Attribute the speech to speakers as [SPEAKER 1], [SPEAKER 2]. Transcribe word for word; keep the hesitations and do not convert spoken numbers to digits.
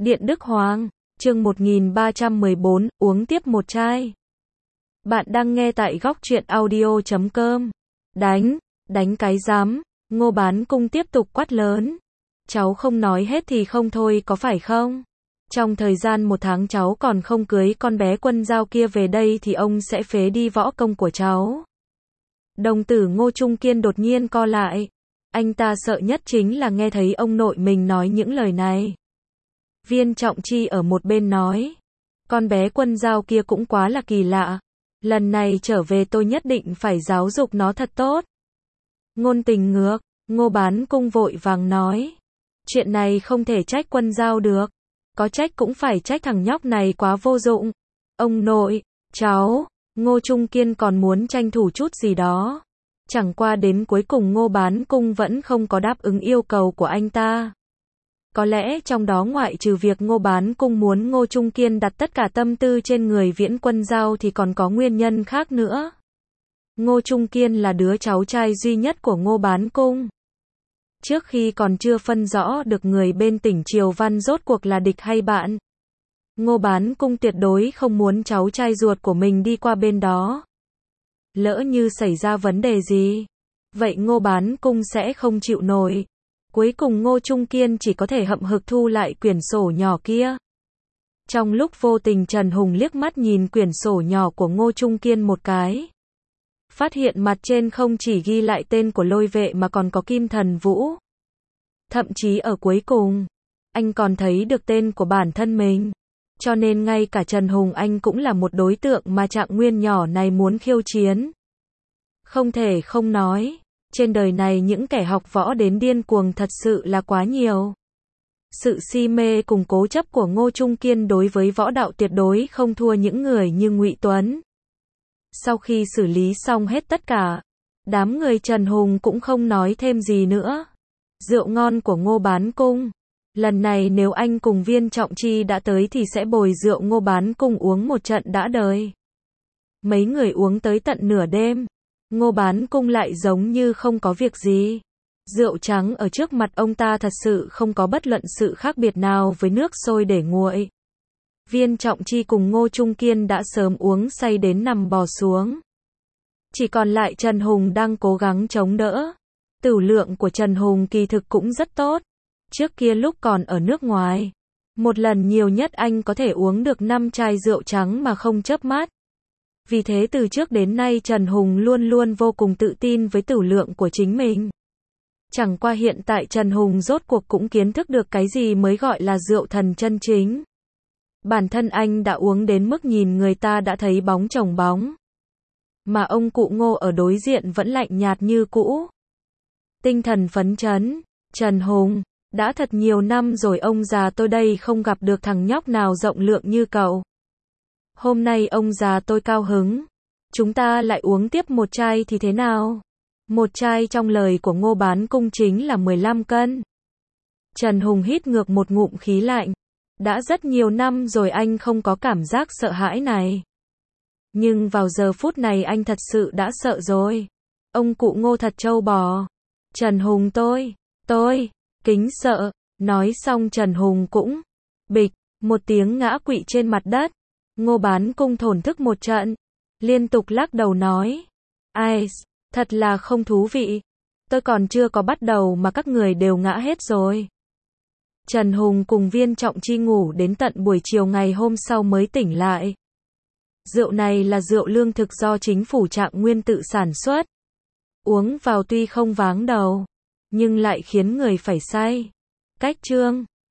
[SPEAKER 1] Điện Đức Hoàng, chương một nghìn ba trăm mười bốn, uống tiếp một chai. Bạn đang nghe tại góc truyện audio chấm com. Đánh, đánh cái rắm, Ngô Bán Cung tiếp tục quát lớn. Cháu không nói hết thì không thôi có phải không? Trong thời gian một tháng cháu còn không cưới con bé Quân Dao kia về đây thì ông sẽ phế đi võ công của cháu. Đồng tử Ngô Trung Kiên đột nhiên co lại. Anh ta sợ nhất chính là nghe thấy ông nội mình nói những lời này. Viên Trọng Chi ở một bên nói. Con bé Quân Dao kia cũng quá là kỳ lạ. Lần này trở về tôi nhất định phải giáo dục nó thật tốt. Ngôn Tình ngược, Ngô Bán Cung vội vàng nói. Chuyện này không thể trách Quân Dao được. Có trách cũng phải trách thằng nhóc này quá vô dụng. Ông nội, cháu, Ngô Trung Kiên còn muốn tranh thủ chút gì đó. Chẳng qua đến cuối cùng Ngô Bán Cung vẫn không có đáp ứng yêu cầu của anh ta. Có lẽ trong đó ngoại trừ việc Ngô Bán Cung muốn Ngô Trung Kiên đặt tất cả tâm tư trên người Viễn Quân Dao thì còn có nguyên nhân khác nữa. Ngô Trung Kiên là đứa cháu trai duy nhất của Ngô Bán Cung. Trước khi còn chưa phân rõ được người bên tỉnh Triều Văn rốt cuộc là địch hay bạn, Ngô Bán Cung tuyệt đối không muốn cháu trai ruột của mình đi qua bên đó. Lỡ như xảy ra vấn đề gì, vậy Ngô Bán Cung sẽ không chịu nổi. Cuối cùng Ngô Trung Kiên chỉ có thể hậm hực thu lại quyển sổ nhỏ kia. Trong lúc vô tình Trần Hùng liếc mắt nhìn quyển sổ nhỏ của Ngô Trung Kiên một cái. Phát hiện mặt trên không chỉ ghi lại tên của Lôi Vệ mà còn có Kim Thần Vũ. Thậm chí ở cuối cùng, anh còn thấy được tên của bản thân mình. Cho nên ngay cả Trần Hùng anh cũng là một đối tượng mà Trạng Nguyên nhỏ này muốn khiêu chiến. Không thể không nói, trên đời này những kẻ học võ đến điên cuồng thật sự là quá nhiều. Sự si mê cùng cố chấp của Ngô Trung Kiên đối với võ đạo tuyệt đối không thua những người như Ngụy Tuấn. Sau khi xử lý xong hết tất cả, đám người Trần Hùng cũng không nói thêm gì nữa. Rượu ngon của Ngô Bán Cung. Lần này nếu anh cùng Viên Trọng Chi đã tới thì sẽ bồi rượu Ngô Bán Cung uống một trận đã đời. Mấy người uống tới tận nửa đêm. Ngô Bán Cung lại giống như không có việc gì. Rượu trắng ở trước mặt ông ta thật sự không có bất luận sự khác biệt nào với nước sôi để nguội. Viên Trọng Chi cùng Ngô Trung Kiên đã sớm uống say đến nằm bò xuống. Chỉ còn lại Trần Hùng đang cố gắng chống đỡ. Tửu lượng của Trần Hùng kỳ thực cũng rất tốt. Trước kia lúc còn ở nước ngoài, một lần nhiều nhất anh có thể uống được năm chai rượu trắng mà không chớp mắt. Vì thế từ trước đến nay Trần Hùng luôn luôn vô cùng tự tin với tửu lượng của chính mình. Chẳng qua hiện tại Trần Hùng rốt cuộc cũng kiến thức được cái gì mới gọi là rượu thần chân chính. Bản thân anh đã uống đến mức nhìn người ta đã thấy bóng chồng bóng. Mà ông cụ Ngô ở đối diện vẫn lạnh nhạt như cũ. Tinh thần phấn chấn, Trần Hùng, đã thật nhiều năm rồi ông già tôi đây không gặp được thằng nhóc nào rộng lượng như cậu. Hôm nay ông già tôi cao hứng. Chúng ta lại uống tiếp một chai thì thế nào? Một chai trong lời của Ngô Bán Cung chính là mười lăm cân. Trần Hùng hít ngược một ngụm khí lạnh. Đã rất nhiều năm rồi anh không có cảm giác sợ hãi này. Nhưng vào giờ phút này anh thật sự đã sợ rồi. Ông cụ Ngô thật trâu bò. Trần Hùng tôi, tôi, kính sợ. Nói xong Trần Hùng cũng, bịch, một tiếng ngã quỵ trên mặt đất. Ngô Bán Cung thổn thức một trận. Liên tục lắc đầu nói. Ai, thật là không thú vị. Tôi còn chưa có bắt đầu mà các người đều ngã hết rồi. Trần Hùng cùng Viên Trọng Chi ngủ đến tận buổi chiều ngày hôm sau mới tỉnh lại. Rượu này là rượu lương thực do chính phủ Trạng Nguyên tự sản xuất. Uống vào tuy không váng đầu, nhưng lại khiến người phải say. Cách chương